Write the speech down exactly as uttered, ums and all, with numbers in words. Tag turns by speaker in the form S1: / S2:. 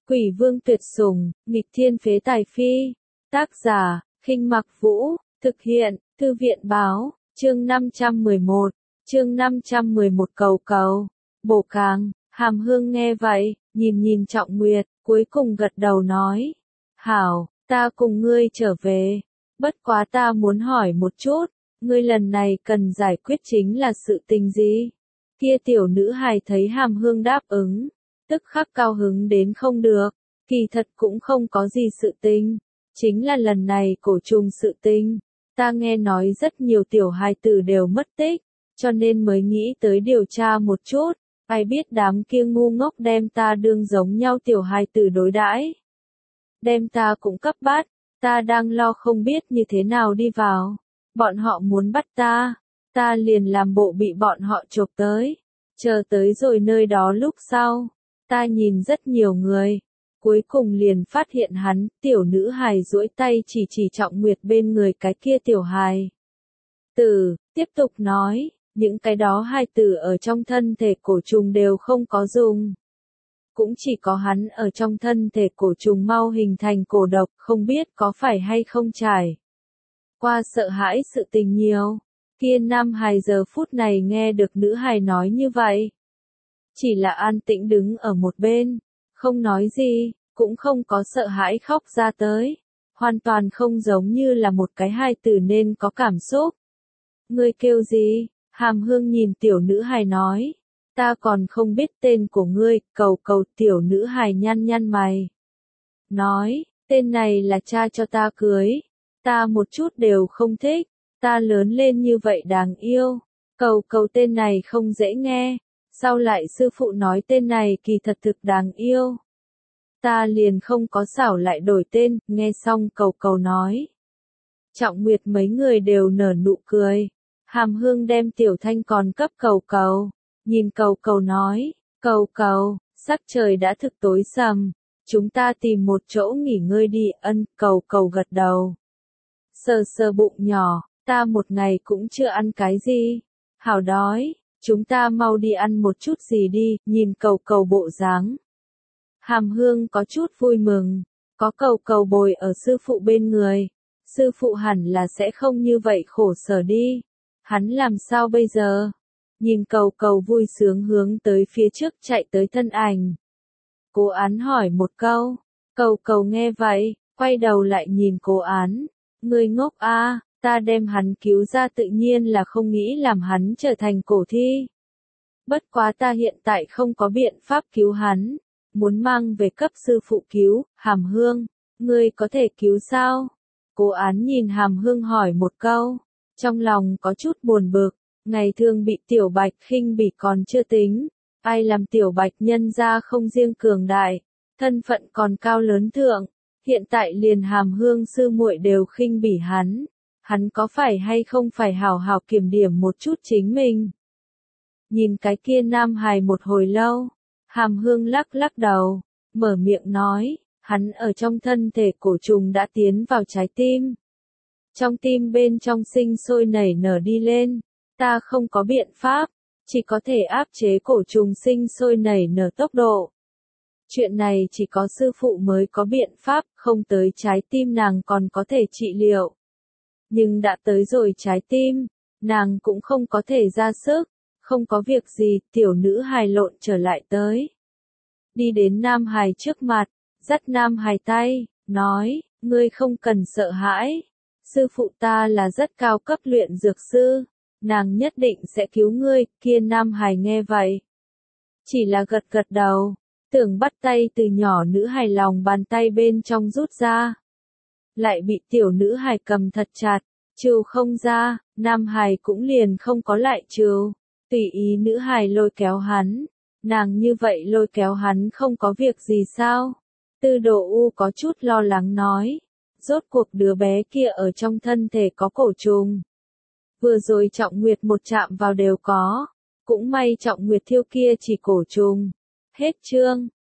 S1: Quỷ vương tuyệt sủng, nghịch thiên phế tài phi. Tác giả, Khinh Mặc Vũ, thực hiện, Thư viện báo, chương năm trăm mười một, chương năm trăm mười một cầu cầu, bổ càng, Hàm Hương nghe vậy, nhìn nhìn Trọng Nguyệt, cuối cùng gật đầu nói. Hảo, ta cùng ngươi trở về, bất quá ta muốn hỏi một chút, ngươi lần này cần giải quyết chính là sự tình gì? Kia tiểu nữ hài thấy Hàm Hương đáp ứng, tức khắc cao hứng đến không được, kỳ thật cũng không có gì sự tình, chính là lần này cổ trùng sự tình, ta nghe nói rất nhiều tiểu hài tử đều mất tích, cho nên mới nghĩ tới điều tra một chút, ai biết đám kia ngu ngốc đem ta đương giống nhau tiểu hài tử đối đãi, đem ta cũng cấp bắt, ta đang lo không biết như thế nào đi vào, bọn họ muốn bắt ta, ta liền làm bộ bị bọn họ chộp tới, chờ tới rồi nơi đó lúc sau. Ta nhìn rất nhiều người, cuối cùng liền phát hiện hắn, tiểu nữ hài duỗi tay chỉ chỉ Trọng Nguyệt bên người cái kia tiểu hài. Tử, tiếp tục nói, những cái đó hai tử ở trong thân thể cổ trùng đều không có dùng. Cũng chỉ có hắn ở trong thân thể cổ trùng mau hình thành cổ độc, không biết có phải hay không trải. Qua sợ hãi sự tình nhiều, kia nam hài giờ phút này nghe được nữ hài nói như vậy. Chỉ là an tĩnh đứng ở một bên, không nói gì, cũng không có sợ hãi khóc ra tới, hoàn toàn không giống như là một cái hài tử nên có cảm xúc. Ngươi kêu gì? Hàm Hương nhìn tiểu nữ hài nói, ta còn không biết tên của ngươi, cầu cầu tiểu nữ hài nhăn nhăn mày. Nói, tên này là cha cho ta cưới, ta một chút đều không thích, ta lớn lên như vậy đáng yêu, cầu cầu tên này không dễ nghe. Sau lại sư phụ nói tên này kỳ thật thực đáng yêu. Ta liền không có xảo lại đổi tên, nghe xong cầu cầu nói. Trọng Nguyệt mấy người đều nở nụ cười. Hàm Hương đem tiểu thanh còn cấp cầu cầu. Nhìn cầu cầu nói, cầu cầu, sắc trời đã thực tối sầm. Chúng ta tìm một chỗ nghỉ ngơi đi, ân, cầu cầu gật đầu. Sờ sờ bụng nhỏ, ta một ngày cũng chưa ăn cái gì. Hảo đói. Chúng ta mau đi ăn một chút gì đi, nhìn cầu cầu bộ dáng. Hàm Hương có chút vui mừng, có cầu cầu bồi ở sư phụ bên người, sư phụ hẳn là sẽ không như vậy khổ sở đi. Hắn làm sao bây giờ? Nhìn cầu cầu vui sướng hướng tới phía trước chạy tới thân ảnh. Cố Án hỏi một câu, cầu cầu nghe vậy, quay đầu lại nhìn Cố Án, ngươi ngốc a. Ta đem hắn cứu ra tự nhiên là không nghĩ làm hắn trở thành cổ thi. Bất quá ta hiện tại không có biện pháp cứu hắn, muốn mang về cấp sư phụ cứu, Hàm Hương, ngươi có thể cứu sao? Cố Án nhìn Hàm Hương hỏi một câu, trong lòng có chút buồn bực, ngày thường bị Tiểu Bạch khinh bỉ còn chưa tính, ai làm Tiểu Bạch nhân ra không riêng cường đại, thân phận còn cao lớn thượng, hiện tại liền Hàm Hương sư muội đều khinh bỉ hắn. Hắn có phải hay không phải hào hào kiểm điểm một chút chính mình? Nhìn cái kia nam hài một hồi lâu, Hàm Hương lắc lắc đầu, mở miệng nói, hắn ở trong thân thể cổ trùng đã tiến vào trái tim. Trong tim bên trong sinh sôi nảy nở đi lên, ta không có biện pháp, chỉ có thể áp chế cổ trùng sinh sôi nảy nở tốc độ. Chuyện này chỉ có sư phụ mới có biện pháp, không tới trái tim nàng còn có thể trị liệu. Nhưng đã tới rồi trái tim, nàng cũng không có thể ra sức, không có việc gì, tiểu nữ hài lộn trở lại tới. Đi đến nam hài trước mặt, dắt nam hài tay, nói, ngươi không cần sợ hãi, sư phụ ta là rất cao cấp luyện dược sư, nàng nhất định sẽ cứu ngươi, kia nam hài nghe vậy. Chỉ là gật gật đầu, tưởng bắt tay từ nhỏ nữ hài lòng bàn tay bên trong rút ra. Lại bị tiểu nữ hài cầm thật chặt, trừ không ra, nam hài cũng liền không có lại trừ, tùy ý nữ hài lôi kéo hắn, nàng như vậy lôi kéo hắn không có việc gì sao? Tư Đồ U có chút lo lắng nói, rốt cuộc đứa bé kia ở trong thân thể có cổ trùng. Vừa rồi Trọng Nguyệt một chạm vào đều có, cũng may Trọng Nguyệt thiêu kia chỉ cổ trùng. Hết chương.